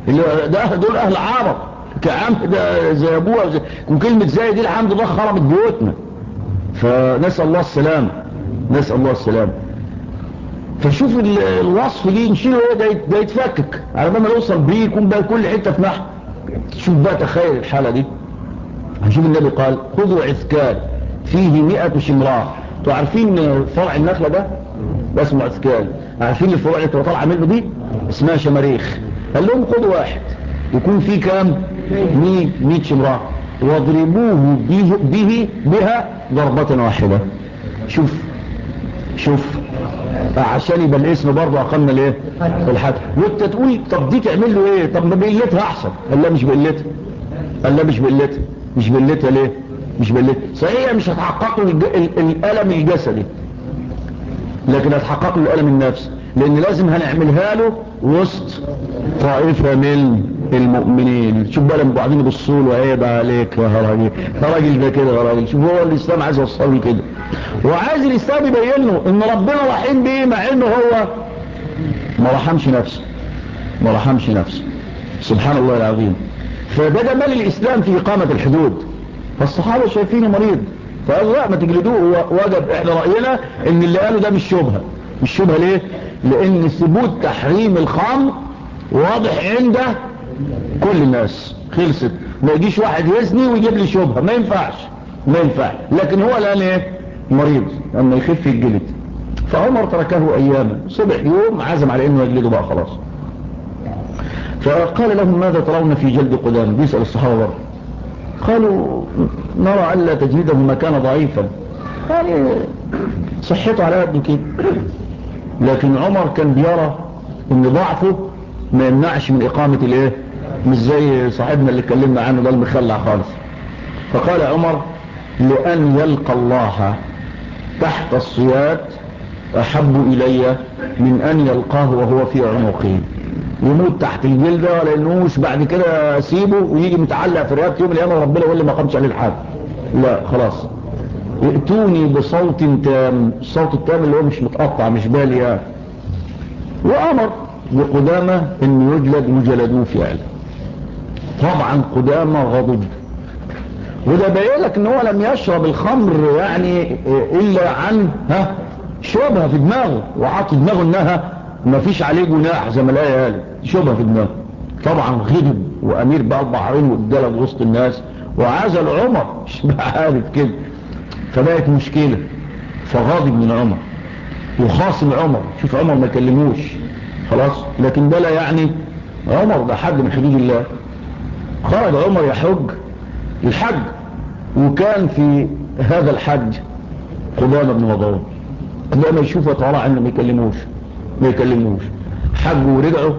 اللي ده دول اهل عرب كعام ده زي ابوها زي وكلمة زي دي الحمد لله خربت بيوتنا. فنسأل الله السلام، نسأل الله السلام. فشوف الوصف دي نشيله ايه ده يتفكك على ما نوصل بيه يكون بقى كل حتة في نحو. شوف بقى تخيل الحالة دي. هنشوف النبي قال خذوا عسكال فيه مئة شمراء. انتوا عارفين فرع النخلة ده ده اسمه عسكال، عارفين الفروع اللي طالعه منه دي اسمها شماريخ. قال لهم خدوا واحد يكون فيه كام مئة شمراء واضربوه به, به بها ضربة واحدة. شوف شوف عشان يبقى الاسم برضه اقلنا ليه الحد. وانت تقول طب دي تعمل له ايه؟ طب ما بقلتها احسن. قال لا مش بقلتها، قال لا مش بقلتها. مش بقلتها ليه؟ مش بقلتها صحيح مش هتحقق له الالم الجسدي لكن هتحقق له الالم النفسي، لان لازم هنعملها له وسط طائفة من المؤمنين. شوف بقى لما بعدين يبصوا له عيب عليك يا راجل، يا راجل ده كده يا راجل. شوف هو الاسلام عايز يوصل له كده، وعايز الاسلام يبين له ان ربنا رحيم بيه مع انه هو ما رحمش نفسه، ما رحمش نفسه. سبحان الله العظيم. فده جمال الاسلام في اقامة الحدود. فالصحابة شايفينه مريض فقال لا ما تجلدوه. هو وجب احنا رأينا ان اللي قاله ده مش شبهة. مش شبهة ليه؟ لان ثبوت تحريم الخمر واضح عند كل الناس. خلصت. ما يجيش واحد يزني ويجيب لي شبهة، ما ينفعش ما ينفعش. لكن هو الان ايه؟ مريض اما يخف الجلد. فعمر تركه اياما، صبح يوم عزم على انه يجلده بقى خلاص. فقال لهم ماذا ترون في جلد قدام؟ بيسأل الصحابة برضه. قالوا نرى ألا تجلده مكان ضعيفا، يعني صحته على قد كده. لكن عمر كان بيرى ان ضعفه ما يمنعش من اقامة الايه، مش زي صاحبنا اللي اتكلمنا عنه ده المخلع خالص. فقال عمر لأن يلقى الله تحت الصياد احب الي من ان يلقاه وهو في عنقه. يموت تحت الجلدة ولا ينوش بعد كده اسيبه ويجي متعلق في رقبتي يوم القيامة وربنا يقول لي ما قامش عليه الحد. لا خلاص، ائتوني بصوت تام. الصوت التام اللي هو مش متقطع مش بالي يعني. وامر بقدامة ان يجلد وجلدوه فعلا. طبعا قدامة غضب، وده بيقولك ان هو لم يشرب الخمر يعني الا عن ها شربها في دماغه وعط في دماغه انها ما فيش عليه جناح زي ما الايه قالت، شربها في دماغه. طبعا غضب وامير بقى البحرين واتجلد وسط الناس وعزل عمر مش بقى عارف كده. فبقت مشكلة. فغاضب من عمر وخاصم عمر. شوف عمر ما كلموش خلاص، لكن ده لا يعني عمر ده حد من حدود الله. خرج عمر يحج الحج، وكان في هذا الحج قدامة بن مضعون. لما يشوفه يطلع عنه ما يكلموش ما يكلموش حجوا ورجعوا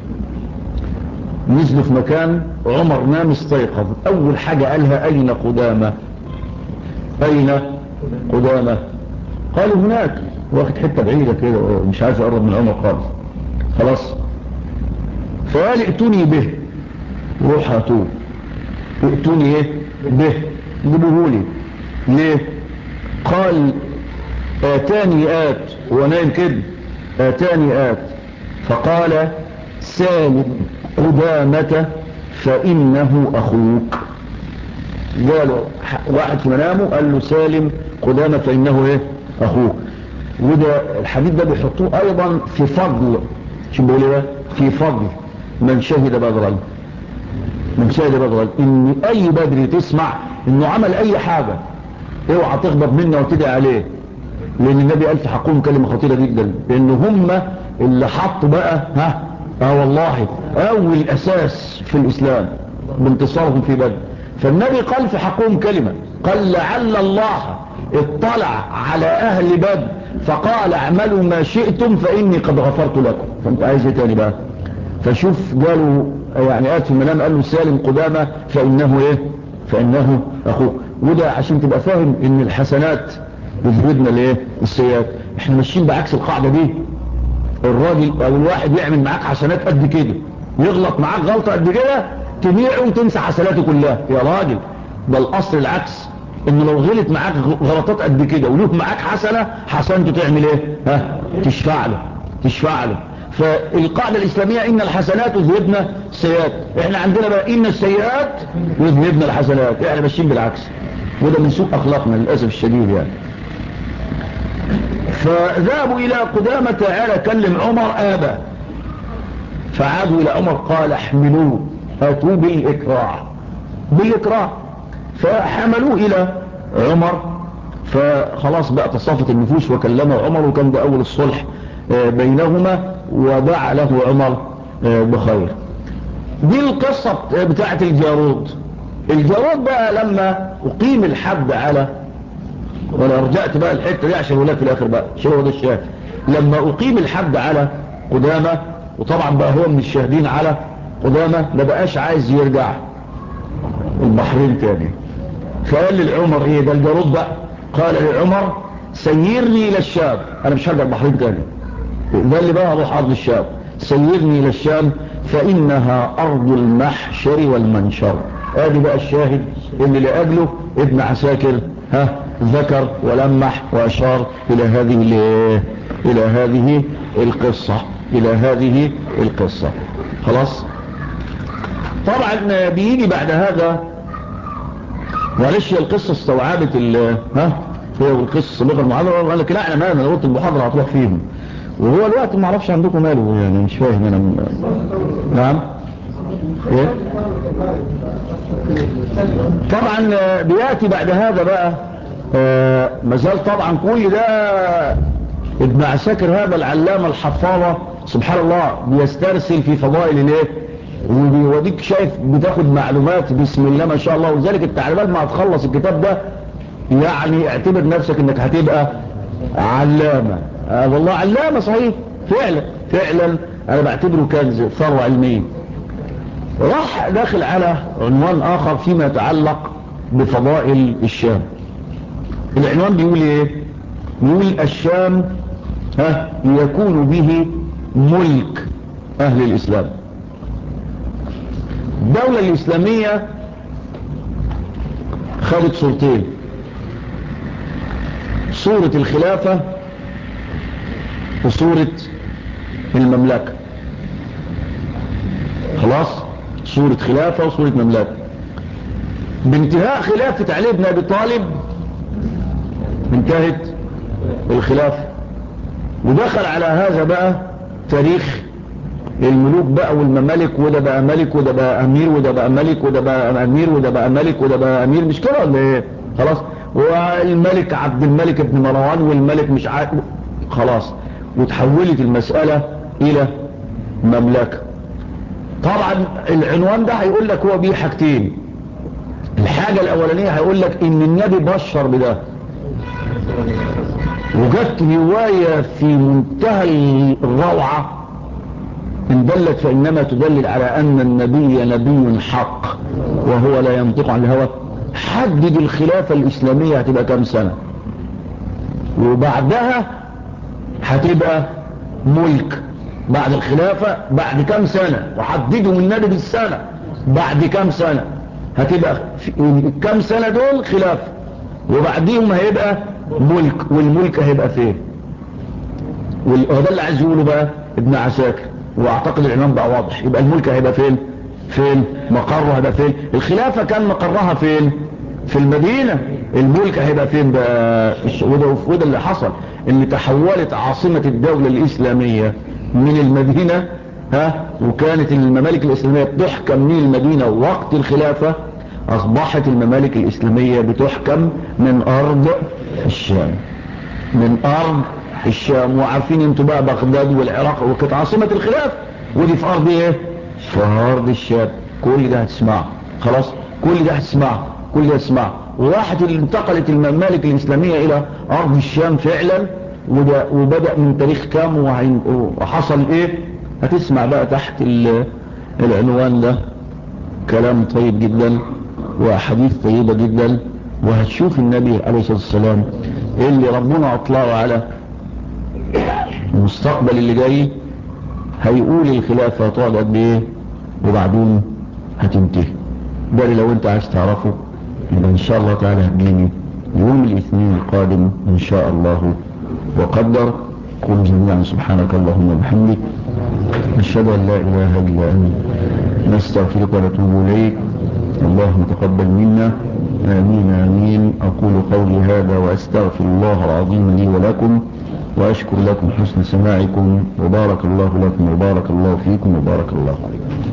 نزلوا في مكان. عمر نام استيقظ، اول حاجة قالها اين قدامة؟ اين قدامة؟ قالوا هناك، واخد حتة بعيدة كده مش عايز اقرب من عمر خالص. خلاص. فقال ائتوني به، روح هاتوه. ائتوني ايه به؟ جيبوهولي. ليه؟ قال اتاني آت، هو نايم كده، اتاني آت فقال سالم قدامة فإنه أخوك. قالوا واحد في منامه قال له سالم قدامة فإنه ايه أخوك. وده الحديث ده بيحطوه أيضا في فضل، شو بيقول ايه، في فضل من شهد بدرا. من شهد بدرا ان اي بدري تسمع انه عمل اي حاجة اوعى تغضب منه وتدعي عليه، لان النبي قال في حقهم كلمة خطيرة جدا، لان هم اللي حطوا بقى ها اه والله اول اساس في الاسلام بانتصارهم في بدر. فالنبي قال في حقهم كلمة، قال لعل الله اطلع على اهل بدر فقال اعملوا ما شئتم فاني قد غفرت لكم. فانت عايز ايه تاني بقى؟ فشوف قالوا يعني قال في المنام قال له سالم قدامة فانه ايه فانه اخوه. وده عشان تبقى فاهم ان الحسنات بتجدنا لايه السيئات. احنا ماشيين بعكس القاعدة دي. الراجل او الواحد يعمل معاك حسنات قد كده يغلط معاك غلطة قد كده تبيعه وتنسى حسناته كلها. يا راجل ده الاصل العكس، انه لو غلط معاك غلطات قد كده وله معاك حسنة حسنته تعمل ايه ها تشفع له تشفع له. فالقاعدة الإسلامية إن الحسنات يذهبن السيئات، احنا عندنا بقى إن السيئات يذهبن الحسنات، احنا ماشيين بالعكس، وده من سوء أخلاقنا للأسف الشديد يعني. فذهبوا إلى قدامة تعالى كلم عمر آبا، فعادوا إلى عمر قال احملوه أتوا بالإكراع بالإكراع، فحملوه إلى عمر، فخلاص بقى تصافت النفوس وكلمه عمر، وكان ده أول الصلح بينهما، ودعا له عمر بخير. دي القصة بتاعت الجارود. الجارود بقى لما أقيم الحد على، وانا رجعت بقى الحته دي عشان ولا في الاخر بقى شو هو ده الشاهد، لما اقيم الحد على قدامه، وطبعا بقى هو من الشاهدين على قدامه، ما بقاش عايز يرجع البحرين تاني، فقال للعمر ايه ده الجارود بقى، قال لعمر سيرني الى الشام، انا مش هرجع البحرين تاني، ده اللي بقى اروح ارض الشام، سيرني الى الشام فانها ارض المحشر والمنشر. ادي بقى الشاهد اللي لاجله ابن عساكر ها ذكر ولمح واشار الى هذه الى هذه القصة الى هذه القصة خلاص. طبعا بيجي بعد هذا، معلش القصة استوعبت ها هي القصة لغة المحاضرة، وقال لك لا انا ما انا قلت المحاضرة هتروح فيهم، وهو الوقت ما اعرفش عندكم ماله يعني، مش فاهم انا م... نعم ايه. طبعا بياتي بعد هذا بقى آه مازال طبعا كل ده ابن عساكر هذا العلامة الحفاظة سبحان الله بيسترسل في فضائل الايه، وبيوديك شايف بتاخد معلومات بسم الله ما شاء الله، وذلك التعليمات ما هتخلص الكتاب ده يعني اعتبر نفسك انك هتبقى علامة. آه والله علامة صحيح فعلا فعلا، انا بعتبره كنز ثروة علمية. راح داخل على عنوان اخر فيما يتعلق بفضائل الشام. العنوان بيقول ايه؟ بيقول الشام ها يكون به ملك اهل الاسلام. الدولة الاسلامية خدت صورتين، صورة الخلافة وصورة المملكة. خلاص صورة خلافة وصورة مملكة. بانتهاء خلافة علي بن ابي طالب انتهت الخلافة، ودخل على هذا بقى تاريخ الملوك بقى والممالك، وده بقى ملك وده بقى امير وده بقى ملك وده بقى امير وده بقى ملك وده بقى امير، مش كده ولا ايه؟ خلاص. والملك عبد الملك بن مروان والملك مش عارف خلاص، وتحولت المسألة الى مملكة. طبعا العنوان ده هيقول لك هو بيه حاجتين. الحاجة الاولانية هيقول لك ان النبي بشر بده، وجدت رواية في منتهى الروعة ان دلت فانما تدلل على ان النبي نبي حق وهو لا ينطق عن الهوى. حدد الخلافة الاسلامية هتبقى كام سنة، وبعدها هتبقى ملك بعد الخلافة بعد كام سنة، وحددهم النبي بالسنة بعد كام سنة هتبقى كام سنة دول خلافة، وبعديهم هيبقى ملك، والملك هيبقى فين؟ وده اللي عايز يقوله بقى ابن عساكر، واعتقد العنوان بقى واضح. يبقى الملك هيبقى فين؟ فين مقره هيبقى فين؟ الخلافة كان مقرها فين؟ في المدينة. الملك هيبقى فين بقى؟ وده, وده اللي حصل، ان تحولت عاصمة الدولة الاسلامية من المدينة ها، وكانت الممالك الاسلامية بتحكم من المدينة وقت الخلافة، اصبحت الممالك الاسلامية بتحكم من ارض الشام، من ارض الشام. وعارفين انتوا بقى بغداد والعراق وكانت عاصمة الخلافة، ودي في ارض ايه؟ في ارض الشام. كل ده هتسمعه خلاص، كل ده هتسمعه كل ده هتسمعه. وراحت انتقلت الممالك الاسلامية الى ارض الشام فعلا، وده وبدأ من تاريخ كام وحصل ايه. هتسمع بقى تحت العنوان ده كلام طيب جدا وحديث طيبة جدا، وهتشوف النبي عليه الصلاة والسلام اللي ربنا اطلعه على المستقبل اللي جاي، هيقول الخلافة هتقعد قد ايه وبعدين هتنتهي. ده اللي لو انت عايز تعرفه يبقى ان شاء الله تعالى هتجيني يوم الاثنين القادم ان شاء الله وقدر. قل جميعا سبحانك اللهم وبحمدك أشهد أن لا إله إلا أنت نستغفرك ونتوب إليك. اللهم تقبل منا. آمين آمين. أقول قولي هذا وأستغفر الله العظيم لي ولكم، وأشكر لكم حسن سماعكم، وبارك الله لكم وبارك الله فيكم وبارك الله عليكم.